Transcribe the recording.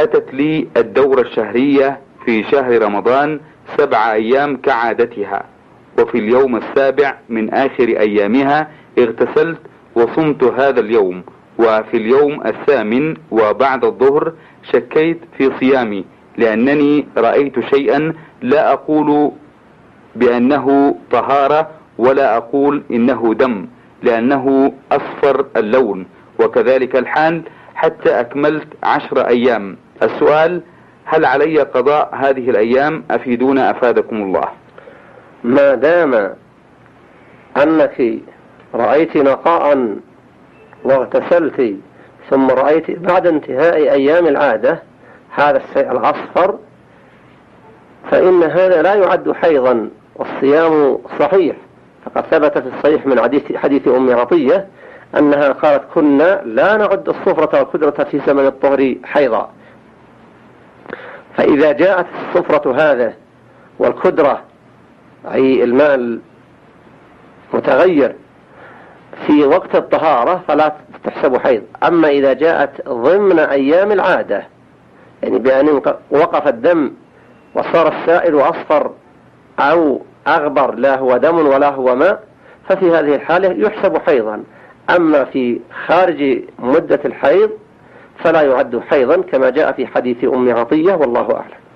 أتت لي الدورة الشهرية في شهر رمضان 7 أيام كعادتها، وفي اليوم السابع من آخر أيامها اغتسلت وصمت هذا اليوم، وفي اليوم الثامن وبعد الظهر شكيت في صيامي لأنني رأيت شيئا لا أقول بأنه طهارة ولا أقول إنه دم لأنه أصفر اللون، وكذلك الحال حتى أكملت 10 أيام. السؤال: هل علي قضاء هذه الأيام؟ أفيدونا أفادكم الله. ما دام أنك رأيت نقاء واغتسلت ثم رأيت بعد انتهاء أيام العادة هذا الشيء الأصفر، فإن هذا لا يعد حيضا والصيام صحيح. فقد ثبت في الصحيح من حديث أم عطية أنها قالت: كنا لا نعد الصفرة والكدرة في زمن الطهر حيضا. فإذا جاءت الصفرة هذا والكدرة أي الماء المتغير في وقت الطهارة فلا تحسب حيض. أما إذا جاءت ضمن أيام العادة، يعني بأن وقف الدم وصار السائل أصفر أو أغبر لا هو دم ولا هو ماء، ففي هذه الحالة يحسب حيضا. أما في خارج مدة الحيض فلا يعد حيضا كما جاء في حديث أم عطية، والله أعلم.